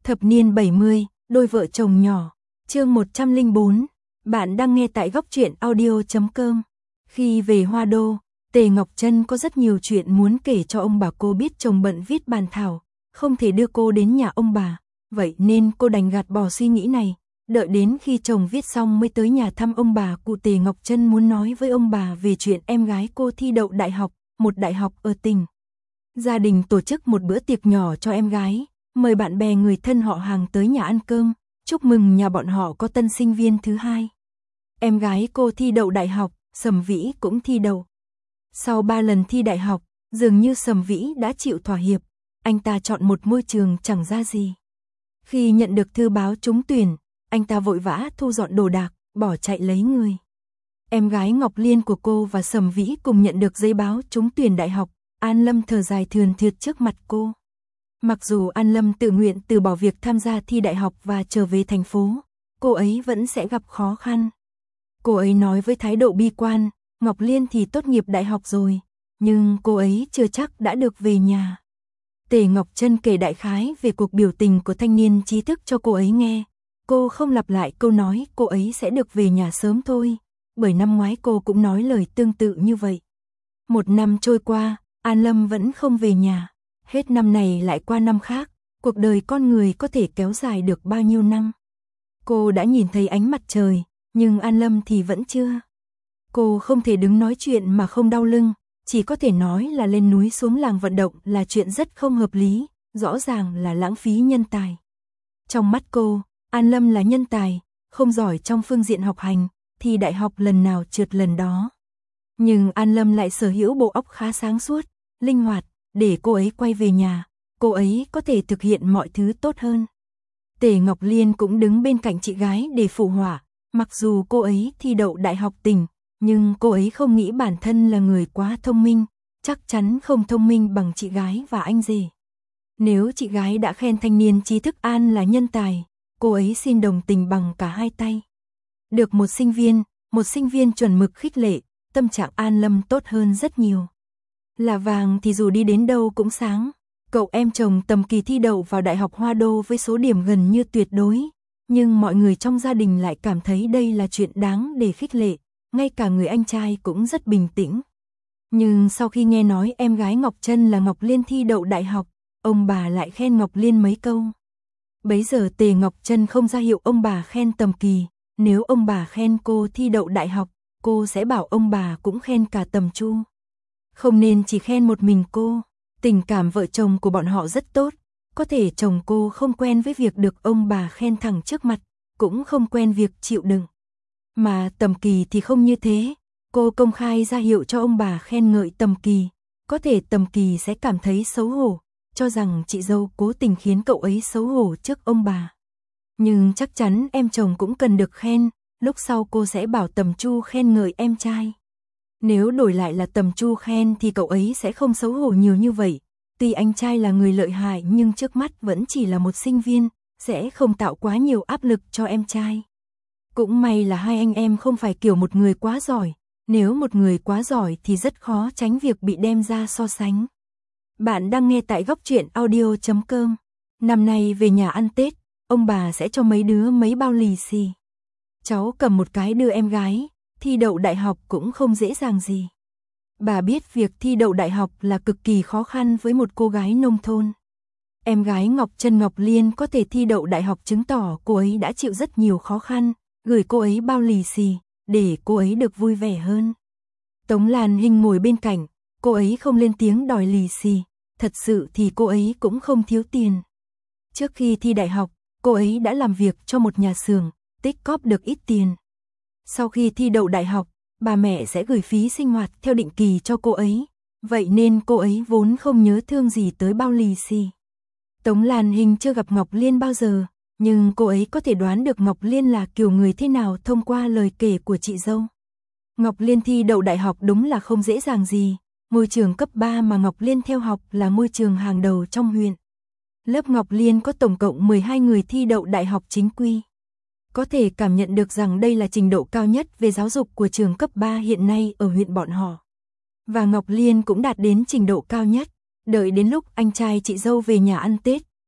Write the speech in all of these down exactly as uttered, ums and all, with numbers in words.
Thập niên bảy mươi, đôi vợ chồng nhỏ. Chương một trăm lẻ bốn. Bạn đang nghe tại góc truyện audio chấm com. Khi về Hoa Đô, Tề Ngọc Trân có rất nhiều chuyện muốn kể cho ông bà. Cô biết chồng bận viết bàn thảo, không thể đưa cô đến nhà ông bà, vậy nên cô đành gạt bỏ suy nghĩ này, đợi đến khi chồng viết xong mới tới nhà thăm ông bà. Cụ Tề Ngọc Trân muốn nói với ông bà về chuyện em gái cô thi đậu đại học, một đại học ở tỉnh. Gia đình tổ chức một bữa tiệc nhỏ cho em gái, mời bạn bè người thân họ hàng tới nhà ăn cơm, chúc mừng nhà bọn họ có tân sinh viên thứ hai. Em gái cô thi đậu đại học, Sầm Vĩ cũng thi đậu. Sau ba lần thi đại học, dường như Sầm Vĩ đã chịu thỏa hiệp, anh ta chọn một môi trường chẳng ra gì. Khi nhận được thư báo trúng tuyển, anh ta vội vã thu dọn đồ đạc, bỏ chạy lấy người. Em gái Ngọc Liên của cô và Sầm Vĩ cùng nhận được giấy báo trúng tuyển đại học. An Lâm thở dài thườn thượt trước mặt cô. Mặc dù An Lâm tự nguyện từ bỏ việc tham gia thi đại học và trở về thành phố, cô ấy vẫn sẽ gặp khó khăn. Cô ấy nói với thái độ bi quan, Ngọc Liên thì tốt nghiệp đại học rồi, nhưng cô ấy chưa chắc đã được về nhà. Tề Ngọc Trân kể đại khái về cuộc biểu tình của thanh niên trí thức cho cô ấy nghe. Cô không lặp lại câu nói cô ấy sẽ được về nhà sớm thôi, bởi năm ngoái cô cũng nói lời tương tự như vậy. Một năm trôi qua, An Lâm vẫn không về nhà. Hết năm này lại qua năm khác, cuộc đời con người có thể kéo dài được bao nhiêu năm. Cô đã nhìn thấy ánh mặt trời, nhưng An Lâm thì vẫn chưa. Cô không thể đứng nói chuyện mà không đau lưng, chỉ có thể nói là lên núi xuống làng vận động là chuyện rất không hợp lý, rõ ràng là lãng phí nhân tài. Trong mắt cô, An Lâm là nhân tài, không giỏi trong phương diện học hành, thì đại học lần nào trượt lần đó. Nhưng An Lâm lại sở hữu bộ óc khá sáng suốt, linh hoạt, để cô ấy quay về nhà, cô ấy có thể thực hiện mọi thứ tốt hơn. Tề Ngọc Liên cũng đứng bên cạnh chị gái để phụ họa, mặc dù cô ấy thi đậu đại học tỉnh, nhưng cô ấy không nghĩ bản thân là người quá thông minh, chắc chắn không thông minh bằng chị gái và anh rể. Nếu chị gái đã khen thanh niên trí thức An là nhân tài, cô ấy xin đồng tình bằng cả hai tay. Được một sinh viên, một sinh viên chuẩn mực khích lệ, tâm trạng An Lâm tốt hơn rất nhiều. Là vàng thì dù đi đến đâu cũng sáng. Cậu em chồng Tầm Kỳ thi đậu vào Đại học Hoa Đô với số điểm gần như tuyệt đối, nhưng mọi người trong gia đình lại cảm thấy đây là chuyện đáng để khích lệ, ngay cả người anh trai cũng rất bình tĩnh. Nhưng sau khi nghe nói em gái Ngọc Trân là Ngọc Liên thi đậu đại học, ông bà lại khen Ngọc Liên mấy câu. Bấy giờ Tề Ngọc Trân không ra hiệu ông bà khen Tầm Kỳ, nếu ông bà khen cô thi đậu đại học, cô sẽ bảo ông bà cũng khen cả Tầm Chu. Không nên chỉ khen một mình cô, tình cảm vợ chồng của bọn họ rất tốt, có thể chồng cô không quen với việc được ông bà khen thẳng trước mặt, cũng không quen việc chịu đựng. Mà Tầm Kỳ thì không như thế, cô công khai ra hiệu cho ông bà khen ngợi Tầm Kỳ, có thể Tầm Kỳ sẽ cảm thấy xấu hổ, cho rằng chị dâu cố tình khiến cậu ấy xấu hổ trước ông bà. Nhưng chắc chắn em chồng cũng cần được khen, lúc sau cô sẽ bảo Tầm Chu khen ngợi em trai. Nếu đổi lại là Tầm Chu khen thì cậu ấy sẽ không xấu hổ nhiều như vậy. Tuy anh trai là người lợi hại nhưng trước mắt vẫn chỉ là một sinh viên, sẽ không tạo quá nhiều áp lực cho em trai. Cũng may là hai anh em không phải kiểu một người quá giỏi, nếu một người quá giỏi thì rất khó tránh việc bị đem ra so sánh. Bạn đang nghe tại góc truyện audio chấm com. Năm nay về nhà ăn Tết, ông bà sẽ cho mấy đứa mấy bao lì xì. Cháu cầm một cái đưa em gái. Thi đậu đại học cũng không dễ dàng gì. Bà biết việc thi đậu đại học là cực kỳ khó khăn với một cô gái nông thôn. Em gái Ngọc Trân Ngọc Liên có thể thi đậu đại học chứng tỏ cô ấy đã chịu rất nhiều khó khăn, gửi cô ấy bao lì xì, để cô ấy được vui vẻ hơn. Tống Lan Hinh ngồi bên cạnh, cô ấy không lên tiếng đòi lì xì, thật sự thì cô ấy cũng không thiếu tiền. Trước khi thi đại học, cô ấy đã làm việc cho một nhà xưởng, tích cóp được ít tiền. Sau khi thi đậu đại học, bà mẹ sẽ gửi phí sinh hoạt theo định kỳ cho cô ấy, vậy nên cô ấy vốn không nhớ thương gì tới bao lì xì. Tống Lan Hinh chưa gặp Ngọc Liên bao giờ, nhưng cô ấy có thể đoán được Ngọc Liên là kiểu người thế nào thông qua lời kể của chị dâu. Ngọc Liên thi đậu đại học đúng là không dễ dàng gì, ngôi trường cấp ba mà Ngọc Liên theo học là ngôi trường hàng đầu trong huyện. Lớp Ngọc Liên có tổng cộng mười hai người thi đậu đại học chính quy. Có thể cảm nhận được rằng đây là trình độ cao nhất về giáo dục của trường cấp ba hiện nay ở huyện bọn họ. Và Ngọc Liên cũng đạt đến trình độ cao nhất. Đợi đến lúc anh trai chị dâu về nhà ăn Tết,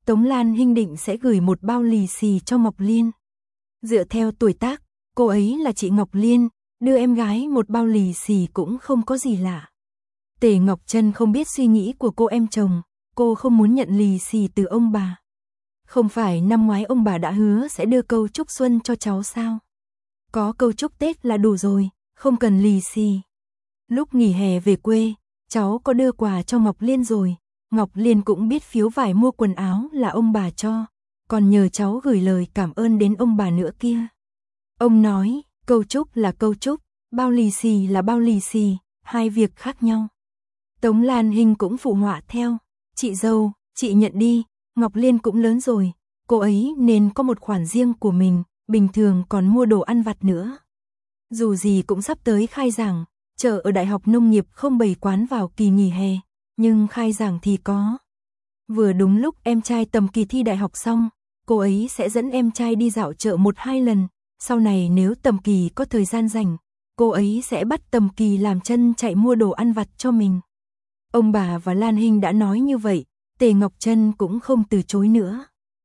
Tống Lan Hinh định sẽ gửi một bao lì xì cho Ngọc Liên. Dựa theo tuổi tác, cô ấy là chị Ngọc Liên, đưa em gái một bao lì xì cũng không có gì lạ. Tề Ngọc Trân không biết suy nghĩ của cô em chồng, cô không muốn nhận lì xì từ ông bà. Không phải năm ngoái ông bà đã hứa sẽ đưa câu chúc xuân cho cháu sao? Có câu chúc Tết là đủ rồi, không cần lì xì. Lúc nghỉ hè về quê, cháu có đưa quà cho Ngọc Liên rồi, Ngọc Liên cũng biết phiếu vải mua quần áo là ông bà cho, còn nhờ cháu gửi lời cảm ơn đến ông bà nữa kia. Ông nói, câu chúc là câu chúc, bao lì xì là bao lì xì, hai việc khác nhau. Tống Lan Hinh cũng phụ họa theo, chị dâu, chị nhận đi, Ngọc Liên cũng lớn rồi, cô ấy nên có một khoản riêng của mình, bình thường còn mua đồ ăn vặt nữa. Dù gì cũng sắp tới khai giảng, chợ ở Đại học Nông nghiệp không bày quán vào kỳ nghỉ hè, nhưng khai giảng thì có. Vừa đúng lúc em trai tầm kỳ thi đại học xong, cô ấy sẽ dẫn em trai đi dạo chợ một hai lần, sau này nếu tầm kỳ có thời gian rảnh, cô ấy sẽ bắt tầm kỳ làm chân chạy mua đồ ăn vặt cho mình. Ông bà và Lan Hinh đã nói như vậy, Tề Ngọc Trân cũng không từ chối nữa.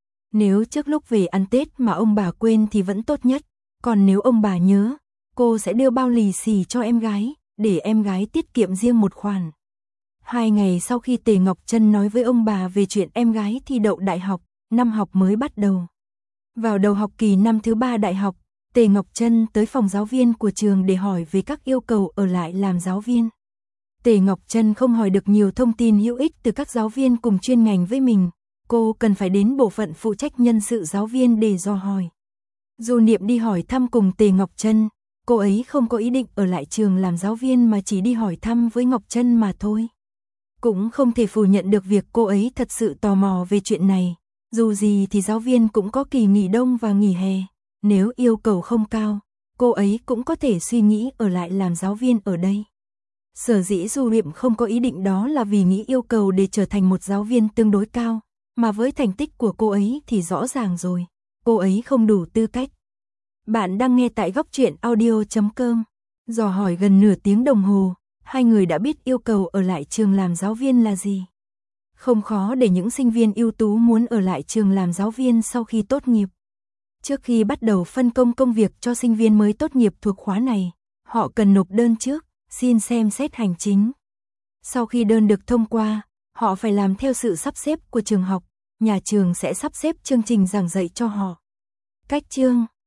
Nếu trước lúc về ăn Tết mà ông bà quên thì vẫn tốt nhất, còn nếu ông bà nhớ, cô sẽ đưa bao lì xì cho em gái, để em gái tiết kiệm riêng một khoản. Hai ngày sau khi Tề Ngọc Trân nói với ông bà về chuyện em gái thi đậu đại học, năm học mới bắt đầu. Vào đầu học kỳ năm thứ ba đại học, Tề Ngọc Trân tới phòng giáo viên của trường để hỏi về các yêu cầu ở lại làm giáo viên. Tề Ngọc Trân không hỏi được nhiều thông tin hữu ích từ các giáo viên cùng chuyên ngành với mình, cô cần phải đến bộ phận phụ trách nhân sự giáo viên để dò hỏi. Dù Niệm đi hỏi thăm cùng Tề Ngọc Trân, cô ấy không có ý định ở lại trường làm giáo viên mà chỉ đi hỏi thăm với Ngọc Trân mà thôi. Cũng không thể phủ nhận được việc cô ấy thật sự tò mò về chuyện này, dù gì thì giáo viên cũng có kỳ nghỉ đông và nghỉ hè, nếu yêu cầu không cao, cô ấy cũng có thể suy nghĩ ở lại làm giáo viên ở đây. Sở dĩ Du Niệm không có ý định đó là vì nghĩ yêu cầu để trở thành một giáo viên tương đối cao, mà với thành tích của cô ấy thì rõ ràng rồi, cô ấy không đủ tư cách. Bạn đang nghe tại góc truyện audio chấm com. Dò hỏi gần nửa tiếng đồng hồ, hai người đã biết yêu cầu ở lại trường làm giáo viên là gì. Không khó để những sinh viên ưu tú muốn ở lại trường làm giáo viên sau khi tốt nghiệp. Trước khi bắt đầu phân công công việc cho sinh viên mới tốt nghiệp thuộc khóa này, họ cần nộp đơn trước, xin xem xét hành chính. Sau khi đơn được thông qua, họ phải làm theo sự sắp xếp của trường học, nhà trường sẽ sắp xếp chương trình giảng dạy cho họ. Cách chương